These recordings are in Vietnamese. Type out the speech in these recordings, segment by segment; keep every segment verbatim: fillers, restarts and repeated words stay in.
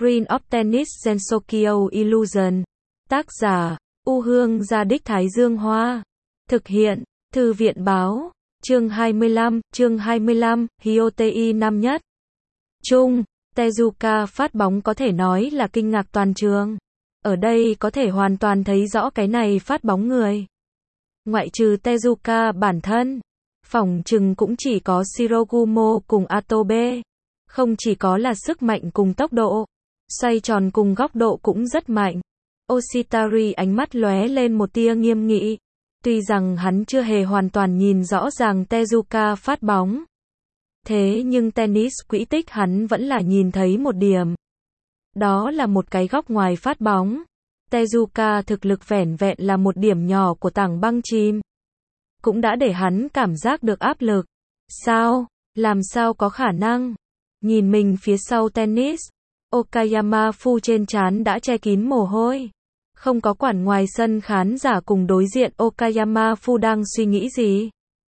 Green of Tennis Gensokyo Illusion. Tác giả, U Hương Gia Đích Thái Dương Hoa. Thực hiện, Thư viện Báo. Chương hai mươi lăm, chương hai mươi lăm, Hyotei năm nhất. Chung, Tezuka phát bóng có thể nói là kinh ngạc toàn trường. Ở đây có thể hoàn toàn thấy rõ cái này phát bóng người. Ngoại trừ Tezuka bản thân, phỏng chừng cũng chỉ có Shirogumo cùng Atobe. Không chỉ có là sức mạnh cùng tốc độ, xoay tròn cùng góc độ cũng rất mạnh. Oshitari ánh mắt lóe lên một tia nghiêm nghị. Tuy rằng hắn chưa hề hoàn toàn nhìn rõ ràng Tezuka phát bóng. Thế nhưng tennis quỹ tích hắn vẫn là nhìn thấy một điểm. Đó là một cái góc ngoài phát bóng. Tezuka thực lực vẻn vẹn là một điểm nhỏ của tảng băng chìm. Cũng đã để hắn cảm giác được áp lực. Sao? Làm sao có khả năng? Nhìn mình phía sau tennis, Okayama Fu trên trán đã che kín mồ hôi. Không có quản ngoài sân khán giả cùng đối diện Okayama Fu đang suy nghĩ gì.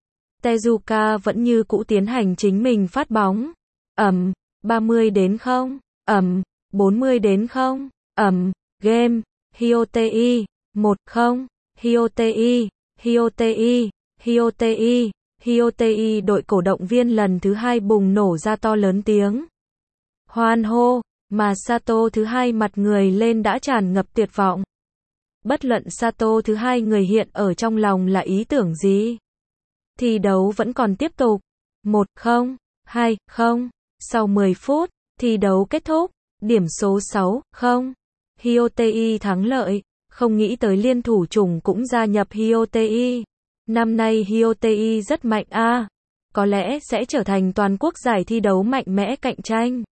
Tezuka vẫn như cũ tiến hành chính mình phát bóng. Ầm, ba mươi đến không, ầm, bốn mươi đến không, ầm, game, Hyotei, một không, Hyotei, Hyotei, Hyotei, Hyotei đội cổ động viên lần thứ hai bùng nổ ra to lớn tiếng. Hoan hô, mà Sato thứ hai mặt người lên đã tràn ngập tuyệt vọng. Bất luận Sato thứ hai người hiện ở trong lòng là ý tưởng gì. Thi đấu vẫn còn tiếp tục. một không, hai không, sau mười phút, thi đấu kết thúc, điểm số sáu không. Hyotei thắng lợi, không nghĩ tới liên thủ chủng cũng gia nhập Hyotei. Năm nay Hyotei rất mạnh a, à. Có lẽ sẽ trở thành toàn quốc giải thi đấu mạnh mẽ cạnh tranh.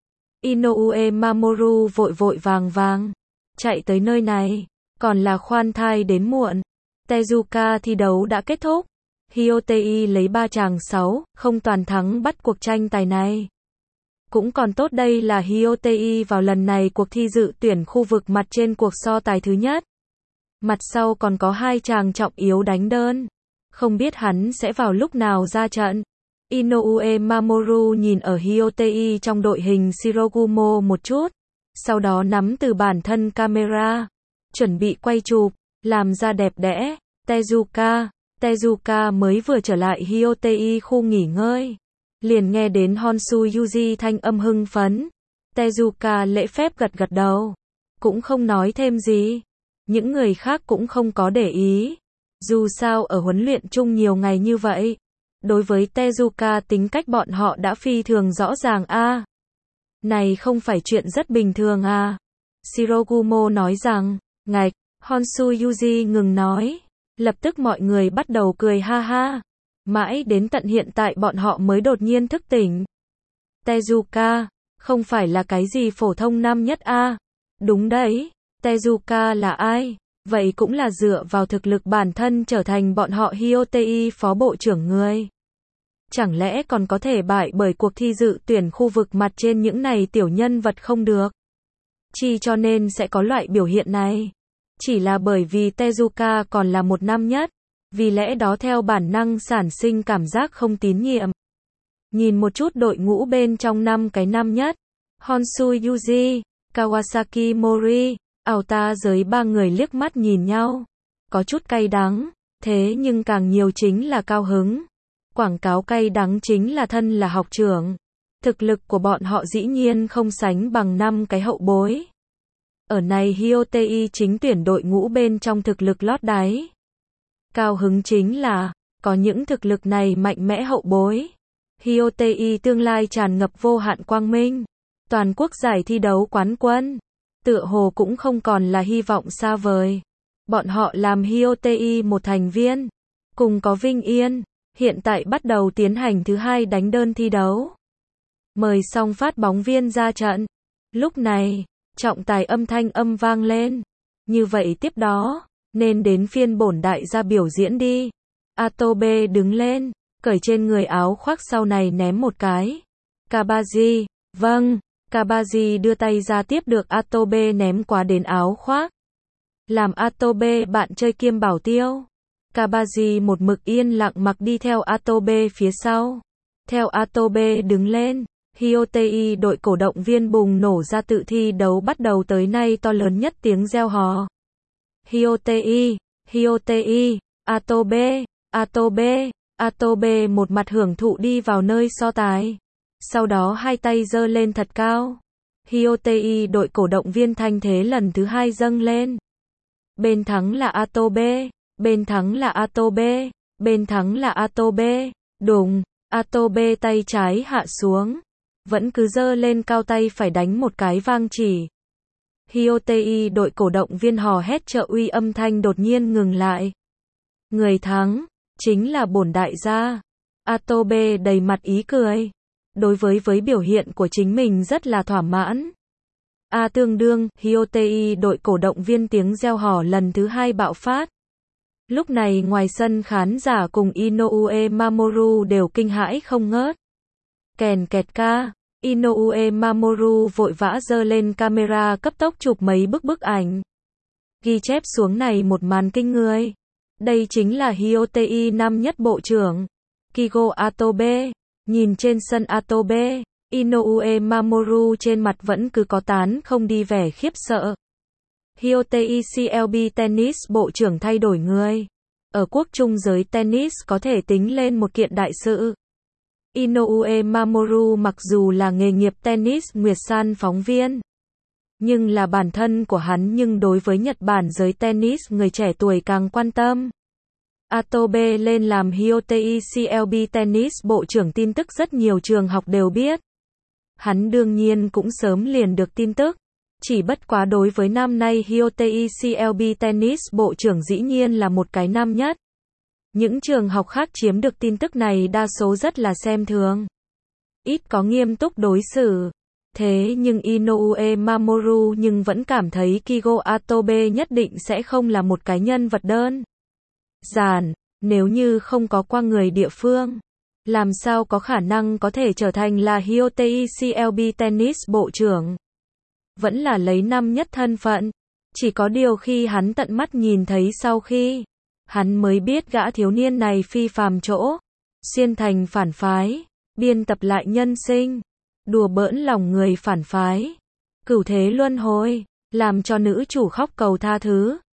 Inoue Mamoru vội vội vàng vàng chạy tới nơi này, còn là khoan thai đến muộn. Tezuka thi đấu đã kết thúc. Hyotei lấy ba chàng sáu không toàn thắng bắt cuộc tranh tài này. Cũng còn tốt đây là Hyotei vào lần này cuộc thi dự tuyển khu vực mặt trên cuộc so tài thứ nhất. Mặt sau còn có hai chàng trọng yếu đánh đơn. Không biết hắn sẽ vào lúc nào ra trận. Inoue Mamoru nhìn ở Hyotei trong đội hình Shirogumo một chút. Sau đó nắm từ bản thân camera. Chuẩn bị quay chụp, làm ra đẹp đẽ. Tezuka, Tezuka mới vừa trở lại Hyotei khu nghỉ ngơi. Liền nghe đến Honshu Yuji thanh âm hưng phấn. Tezuka lễ phép gật gật đầu. Cũng không nói thêm gì. Những người khác cũng không có để ý. Dù sao ở huấn luyện chung nhiều ngày như vậy. Đối với Tezuka tính cách bọn họ đã phi thường rõ ràng a. À, này không phải chuyện rất bình thường à. Shirogumo nói rằng, ngạch, Honshu Yuji ngừng nói. Lập tức mọi người bắt đầu cười ha ha. Mãi đến tận hiện tại bọn họ mới đột nhiên thức tỉnh. Tezuka, không phải là cái gì phổ thông năm nhất a. À. Đúng đấy, Tezuka là ai? Vậy cũng là dựa vào thực lực bản thân trở thành bọn họ Hyotei phó bộ trưởng người. Chẳng lẽ còn có thể bại bởi cuộc thi dự tuyển khu vực mặt trên những này tiểu nhân vật không được? Chi cho nên sẽ có loại biểu hiện này. Chỉ là bởi vì Tezuka còn là một năm nhất. Vì lẽ đó theo bản năng sản sinh cảm giác không tín nhiệm. Nhìn một chút đội ngũ bên trong năm cái năm nhất. Honshu Yuji, Kawasaki Mori, Aota giới ba người liếc mắt nhìn nhau. Có chút cay đắng. Thế nhưng càng nhiều chính là cao hứng. Quảng cáo cay đắng chính là thân là học trưởng. Thực lực của bọn họ dĩ nhiên không sánh bằng năm cái hậu bối. Ở này Hyotei chính tuyển đội ngũ bên trong thực lực lót đáy. Cao hứng chính là, có những thực lực này mạnh mẽ hậu bối. Hyotei tương lai tràn ngập vô hạn quang minh. Toàn quốc giải thi đấu quán quân. Tựa hồ cũng không còn là hy vọng xa vời. Bọn họ làm Hyotei một thành viên. Cùng có vinh yên. Hiện tại bắt đầu tiến hành thứ hai đánh đơn thi đấu. Mời xong phát bóng viên ra trận. Lúc này, trọng tài âm thanh âm vang lên. Như vậy tiếp đó, nên đến phiên bổn đại gia biểu diễn đi. Atobe đứng lên, cởi trên người áo khoác sau này ném một cái. Kabaji, vâng. Kabaji đưa tay ra tiếp được Atobe ném quá đến áo khoác. Làm Atobe bạn chơi kiêm bảo tiêu. Kabaji một mực yên lặng mặc đi theo Atobe phía sau. Theo Atobe đứng lên, Hyotei đội cổ động viên bùng nổ ra tự thi đấu bắt đầu tới nay to lớn nhất tiếng reo hò. Hyotei, Hyotei, Atobe, Atobe, Atobe một mặt hưởng thụ đi vào nơi so tài. Sau đó hai tay giơ lên thật cao. Hyotei đội cổ động viên thanh thế lần thứ hai dâng lên. Bên thắng là Atobe, bên thắng là Atobe, bên thắng là Atobe. Đùng, Atobe tay trái hạ xuống. Vẫn cứ giơ lên cao tay phải đánh một cái vang chỉ. Hyotei đội cổ động viên hò hét trợ uy âm thanh đột nhiên ngừng lại. Người thắng, chính là bổn đại gia. Atobe đầy mặt ý cười. Đối với với biểu hiện của chính mình rất là thỏa mãn. A tương đương, Hyotei đội cổ động viên tiếng reo hò lần thứ hai bạo phát. Lúc này ngoài sân khán giả cùng Inoue Mamoru đều kinh hãi không ngớt. Kèn kẹt ca, Inoue Mamoru vội vã giơ lên camera cấp tốc chụp mấy bức bức ảnh. Ghi chép xuống này một màn kinh người. Đây chính là Hyotei năm nhất bộ trưởng. Kigo Atobe. Nhìn trên sân Atobe, Inoue Mamoru trên mặt vẫn cứ có tán không đi vẻ khiếp sợ. Hyotei xê lờ bê Tennis bộ trưởng thay đổi người. Ở quốc trung giới tennis có thể tính lên một kiện đại sự. Inoue Mamoru mặc dù là nghề nghiệp tennis Nguyệt San phóng viên, nhưng là bản thân của hắn nhưng đối với Nhật Bản giới tennis người trẻ tuổi càng quan tâm. Atobe lên làm Hyotei xê lờ bê Tennis bộ trưởng tin tức rất nhiều trường học đều biết. Hắn đương nhiên cũng sớm liền được tin tức. Chỉ bất quá đối với năm nay Hyotei xê lờ bê Tennis bộ trưởng dĩ nhiên là một cái năm nhất. Những trường học khác chiếm được tin tức này đa số rất là xem thường. Ít có nghiêm túc đối xử. Thế nhưng Inoue Mamoru nhưng vẫn cảm thấy Kigo Atobe nhất định sẽ không là một cái nhân vật đơn giản, nếu như không có qua người địa phương, làm sao có khả năng có thể trở thành là Hyotei xê lờ bê Tennis bộ trưởng. Vẫn là lấy năm nhất thân phận. Chỉ có điều khi hắn tận mắt nhìn thấy sau khi, hắn mới biết gã thiếu niên này phi phàm chỗ, xuyên thành phản phái, biên tập lại nhân sinh, đùa bỡn lòng người phản phái, cửu thế luân hồi, làm cho nữ chủ khóc cầu tha thứ.